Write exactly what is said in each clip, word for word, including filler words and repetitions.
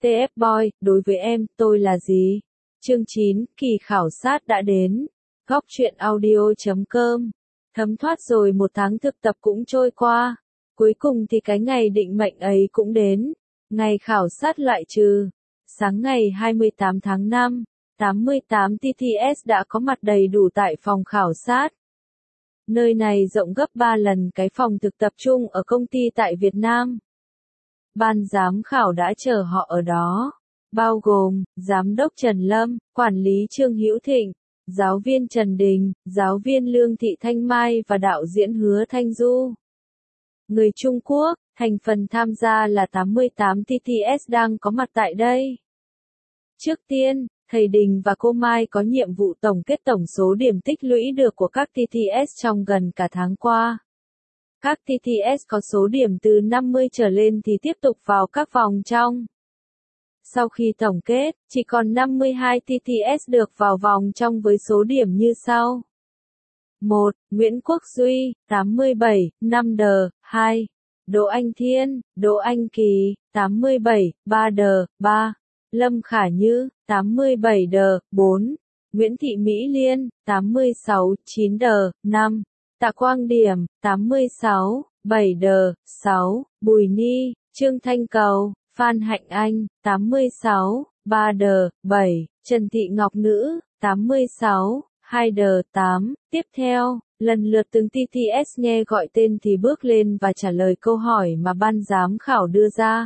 tê ép Boy, đối với em, tôi là gì? Chương chín, kỳ khảo sát đã đến. Góc truyện audio chấm com. Thấm thoát rồi một tháng thực tập cũng trôi qua. Cuối cùng thì cái ngày định mệnh ấy cũng đến. Ngày khảo sát loại trừ. Sáng ngày hai mươi tám tháng năm, tám mươi tám T T S đã có mặt đầy đủ tại phòng khảo sát. Nơi này rộng gấp ba lần cái phòng thực tập trung ở công ty tại Việt Nam. Ban giám khảo đã chờ họ ở đó, bao gồm Giám đốc Trần Lâm, Quản lý Trương Hữu Thịnh, Giáo viên Trần Đình, Giáo viên Lương Thị Thanh Mai và đạo diễn Hứa Thanh Du. Người Trung Quốc, thành phần tham gia là tám mươi tám T T S đang có mặt tại đây. Trước tiên, thầy Đình và cô Mai có nhiệm vụ tổng kết tổng số điểm tích lũy được của các T T S trong gần cả tháng qua. Các T T S có số điểm từ năm mươi trở lên thì tiếp tục vào các vòng trong. Sau khi tổng kết, chỉ còn năm mươi hai T T S được vào vòng trong với số điểm như sau. một. Nguyễn Quốc Duy, tám mươi bảy, năm đờ, hai. Đỗ Anh Thiên, Đỗ Anh Kỳ, tám mươi bảy, ba đờ, ba. Lâm Khả Như, tám mươi bảy đờ, bốn. Nguyễn Thị Mỹ Liên, tám mươi sáu, chín đờ, năm. Tạ Quang Điểm, tám mươi sáu, bảy đờ, sáu. Bùi Ni, Trương Thanh Cầu, Phan Hạnh Anh, tám mươi sáu, ba đờ, bảy. Trần Thị Ngọc Nữ, tám mươi sáu, hai đờ, tám. Tiếp theo, lần lượt từng T T S nghe gọi tên thì bước lên và trả lời câu hỏi mà ban giám khảo đưa ra.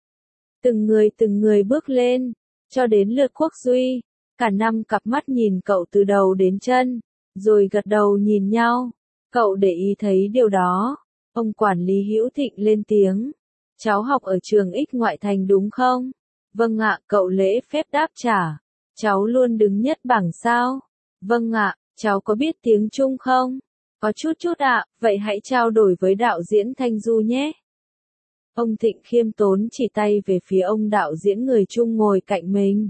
Từng người từng người bước lên, cho đến lượt Quốc Duy. Cả năm cặp mắt nhìn cậu từ đầu đến chân, rồi gật đầu nhìn nhau. Cậu để ý thấy điều đó. Ông quản lý Hữu Thịnh lên tiếng. Cháu học ở trường X ngoại thành đúng không? Vâng ạ, cậu lễ phép đáp trả. Cháu luôn đứng nhất bảng sao? Vâng ạ, cháu có biết tiếng Trung không? Có chút chút ạ, vậy hãy trao đổi với đạo diễn Thanh Du nhé. Ông Thịnh khiêm tốn chỉ tay về phía ông đạo diễn người Trung ngồi cạnh mình.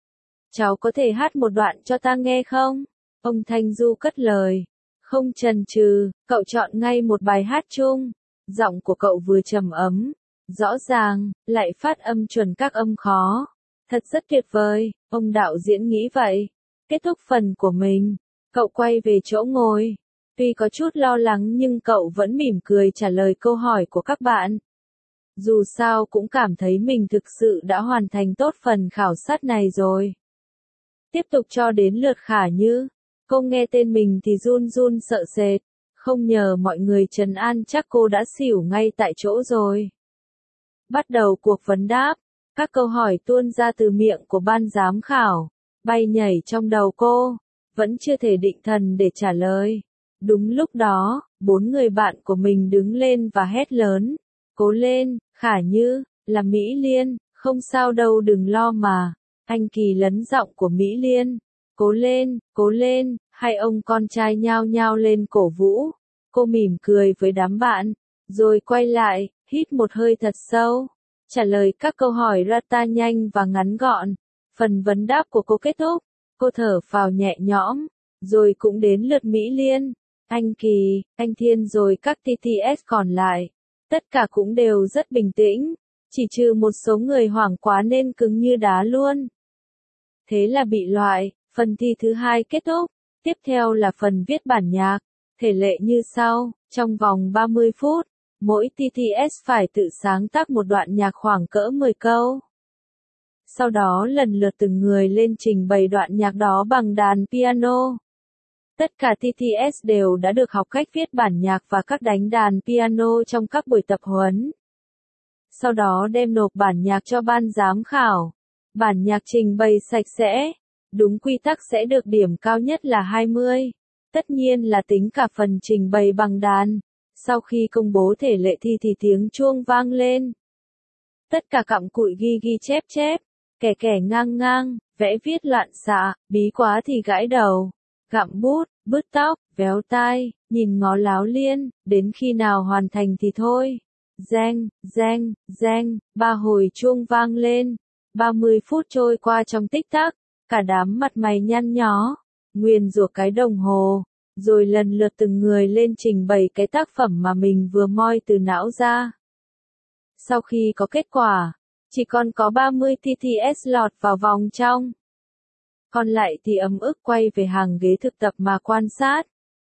Cháu có thể hát một đoạn cho ta nghe không? Ông Thanh Du cất lời. Không chần chừ, cậu chọn ngay một bài hát Trung. Giọng của cậu vừa trầm ấm, rõ ràng, lại phát âm chuẩn các âm khó. Thật rất tuyệt vời, ông đạo diễn nghĩ vậy. Kết thúc phần của mình, cậu quay về chỗ ngồi. Tuy có chút lo lắng nhưng cậu vẫn mỉm cười trả lời câu hỏi của các bạn. Dù sao cũng cảm thấy mình thực sự đã hoàn thành tốt phần khảo sát này rồi. Tiếp tục cho đến lượt Khả Như. Cô nghe tên mình thì run run sợ sệt. Không nhờ mọi người trấn an chắc cô đã xỉu ngay tại chỗ rồi. Bắt đầu cuộc vấn đáp. Các câu hỏi tuôn ra từ miệng của ban giám khảo. Bay nhảy trong đầu cô. Vẫn chưa thể định thần để trả lời. Đúng lúc đó, bốn người bạn của mình đứng lên và hét lớn. Cố lên, Khả Như, là Mỹ Liên, không sao đâu đừng lo mà. Anh Kỳ lấn giọng của Mỹ Liên. Cố lên, cố lên, hai ông con trai nhao nhao lên cổ vũ. Cô mỉm cười với đám bạn, rồi quay lại, hít một hơi thật sâu. Trả lời các câu hỏi rata nhanh và ngắn gọn. Phần vấn đáp của cô kết thúc. Cô thở phào nhẹ nhõm, rồi cũng đến lượt Mỹ Liên, anh Kỳ, anh Thiên rồi các T T S còn lại. Tất cả cũng đều rất bình tĩnh, chỉ trừ một số người hoảng quá nên cứng như đá luôn. Thế là bị loại, phần thi thứ hai kết thúc. Tiếp theo là phần viết bản nhạc. Thể lệ như sau, trong vòng ba mươi phút, mỗi T T S phải tự sáng tác một đoạn nhạc khoảng cỡ mười câu. Sau đó lần lượt từng người lên trình bày đoạn nhạc đó bằng đàn piano. Tất cả T T S đều đã được học cách viết bản nhạc và các đánh đàn piano trong các buổi tập huấn. Sau đó đem nộp bản nhạc cho ban giám khảo. Bản nhạc trình bày sạch sẽ. Đúng quy tắc sẽ được điểm cao nhất là hai mươi. Tất nhiên là tính cả phần trình bày bằng đàn. Sau khi công bố thể lệ thi thì tiếng chuông vang lên. Tất cả cặm cụi ghi ghi chép chép. Kẻ kẻ ngang ngang, vẽ viết loạn xạ, bí quá thì gãi đầu. Gặm bút, bứt tóc, véo tai, nhìn ngó láo liên, đến khi nào hoàn thành thì thôi. Reng, reng, reng, ba hồi chuông vang lên. ba mươi phút trôi qua trong tích tắc, cả đám mặt mày nhăn nhó, nguyền rủa cái đồng hồ, rồi lần lượt từng người lên trình bày cái tác phẩm mà mình vừa moi từ não ra. Sau khi có kết quả, Chỉ còn có ba mươi tê tê ét lọt vào vòng trong. Còn lại thì ấm ức quay về hàng ghế thực tập mà quan sát.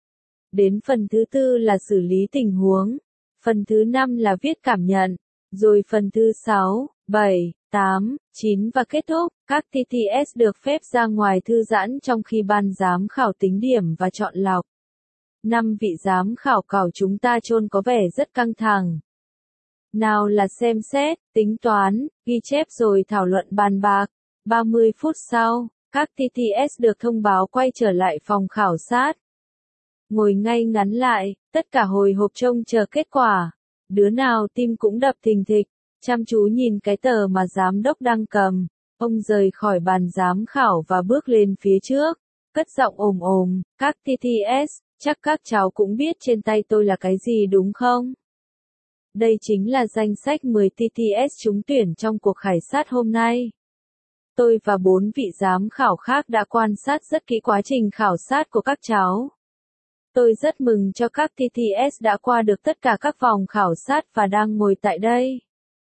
Đến phần thứ tư là xử lý tình huống. Phần thứ năm là viết cảm nhận. Rồi phần thứ sáu, bảy, tám, chín và kết thúc, các tê tê ét được phép ra ngoài thư giãn trong khi ban giám khảo tính điểm và chọn lọc. Năm vị giám khảo khảo chúng ta chôn có vẻ rất căng thẳng. Nào là xem xét, tính toán, ghi chép rồi thảo luận bàn bạc. ba mươi phút sau, các tê tê ét được thông báo quay trở lại phòng khảo sát. Ngồi ngay ngắn lại, tất cả hồi hộp trông chờ kết quả. Đứa nào tim cũng đập thình thịch, chăm chú nhìn cái tờ mà giám đốc đang cầm. Ông rời khỏi bàn giám khảo và bước lên phía trước, cất giọng ồm ồm, các tê tê ét, chắc các cháu cũng biết trên tay tôi là cái gì đúng không? Đây chính là danh sách mười tê tê ét trúng tuyển trong cuộc khảo sát hôm nay. Tôi và bốn vị giám khảo khác đã quan sát rất kỹ quá trình khảo sát của các cháu. Tôi rất mừng cho các tê tê ét đã qua được tất cả các vòng khảo sát và đang ngồi tại đây.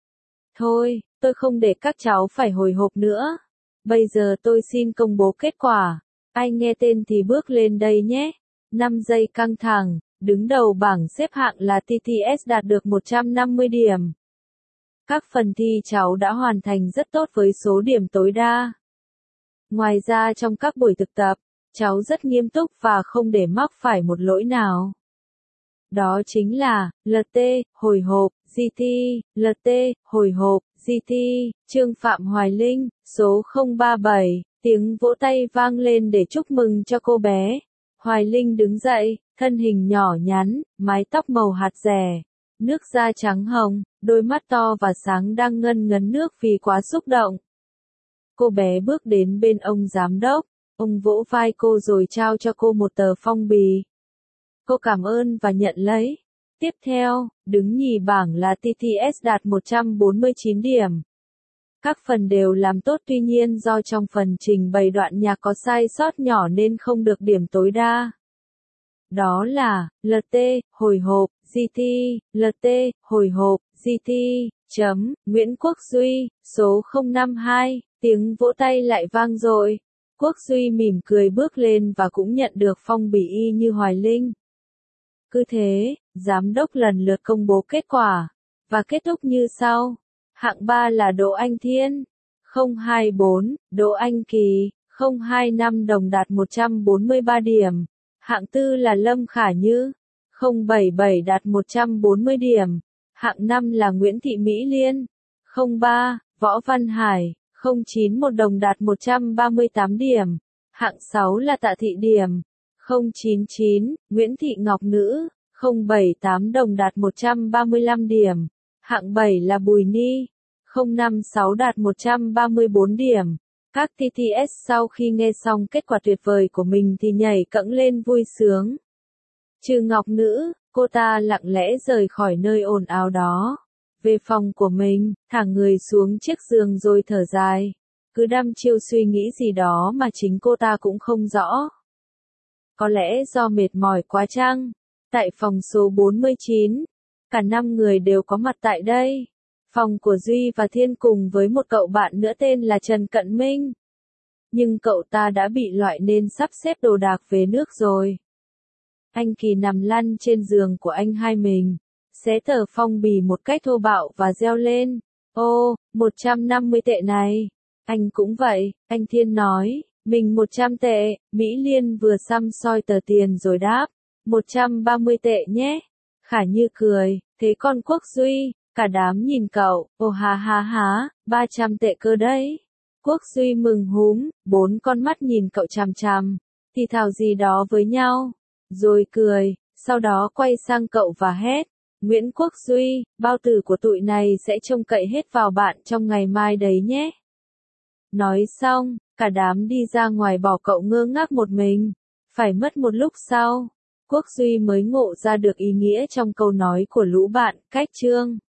Thôi, tôi không để các cháu phải hồi hộp nữa. Bây giờ tôi xin công bố kết quả. Ai nghe tên thì bước lên đây nhé. năm giây căng thẳng, đứng đầu bảng xếp hạng là tê tê ét đạt được một trăm năm mươi điểm. Các phần thi cháu đã hoàn thành rất tốt với số điểm tối đa. Ngoài ra trong các buổi thực tập, cháu rất nghiêm túc và không để mắc phải một lỗi nào. Đó chính là, lờ tê, hồi hộp, giê tê, lờ tê, hồi hộp, giê tê, Trương Phạm Hoài Linh, số không ba bảy, tiếng vỗ tay vang lên để chúc mừng cho cô bé. Hoài Linh đứng dậy, thân hình nhỏ nhắn, mái tóc màu hạt rẻ, nước da trắng hồng, đôi mắt to và sáng đang ngân ngấn nước vì quá xúc động. Cô bé bước đến bên ông giám đốc, ông vỗ vai cô rồi trao cho cô một tờ phong bì. Cô cảm ơn và nhận lấy. Tiếp theo, đứng nhì bảng là tê tê ét đạt một trăm bốn mươi chín điểm. Các phần đều làm tốt tuy nhiên do trong phần trình bày đoạn nhạc có sai sót nhỏ nên không được điểm tối đa. Đó là, lờ tê, hồi hộp, giê tê, lờ tê, hồi hộp, giê tê, chấm, Nguyễn Quốc Duy, số không năm hai, tiếng vỗ tay lại vang dội. Quốc Duy mỉm cười bước lên và cũng nhận được phong bì y như Hoài Linh. Cứ thế, giám đốc lần lượt công bố kết quả, và kết thúc như sau. Hạng ba là Đỗ Anh Thiên, không hai bốn, Đỗ Anh Kỳ, không hai năm đồng đạt một trăm bốn mươi ba điểm. Hạng tư là Lâm Khả Như, không bảy bảy đạt một trăm bốn mươi điểm. Hạng năm là Nguyễn Thị Mỹ Liên, không ba, Võ Văn Hải, không chín một đồng đạt một trăm ba mươi tám điểm. Hạng sáu là Tạ Thị Điểm, không chín chín, Nguyễn Thị Ngọc Nữ, không bảy tám đồng đạt một trăm ba mươi lăm điểm. Hạng bảy là Bùi Ni, không năm sáu đạt một trăm ba mươi bốn điểm. Các tê tê ét sau khi nghe xong kết quả tuyệt vời của mình thì nhảy cẫng lên vui sướng. Trừ Ngọc Nữ, cô ta lặng lẽ rời khỏi nơi ồn ào đó. Về phòng của mình, thả người xuống chiếc giường rồi thở dài. Cứ đăm chiêu suy nghĩ gì đó mà chính cô ta cũng không rõ. Có lẽ do mệt mỏi quá chăng? Tại phòng số bốn mươi chín, cả năm người đều có mặt tại đây. Phòng của Duy và Thiên cùng với một cậu bạn nữa tên là Trần Cận Minh. Nhưng cậu ta đã bị loại nên sắp xếp đồ đạc về nước rồi. Anh Kỳ nằm lăn trên giường của anh hai mình, xé tờ phong bì một cách thô bạo và reo lên. Ô, một trăm năm mươi tệ này. Anh cũng vậy, anh Thiên nói, mình một trăm tệ. Mỹ Liên vừa xăm soi tờ tiền rồi đáp, một trăm ba mươi tệ nhé. Khả Như cười, thế con Quốc Duy, cả đám nhìn cậu, ồ ha ha ha, ba trăm tệ cơ đấy. Quốc Duy mừng húm, bốn con mắt nhìn cậu chằm chằm, thì thào gì đó với nhau, rồi cười, sau đó quay sang cậu và hét, Nguyễn Quốc Duy, bao tử của tụi này sẽ trông cậy hết vào bạn trong ngày mai đấy nhé. Nói xong, cả đám đi ra ngoài bỏ cậu ngơ ngác một mình. Phải mất một lúc sau, Quốc Duy mới ngộ ra được ý nghĩa trong câu nói của lũ bạn, cách chương.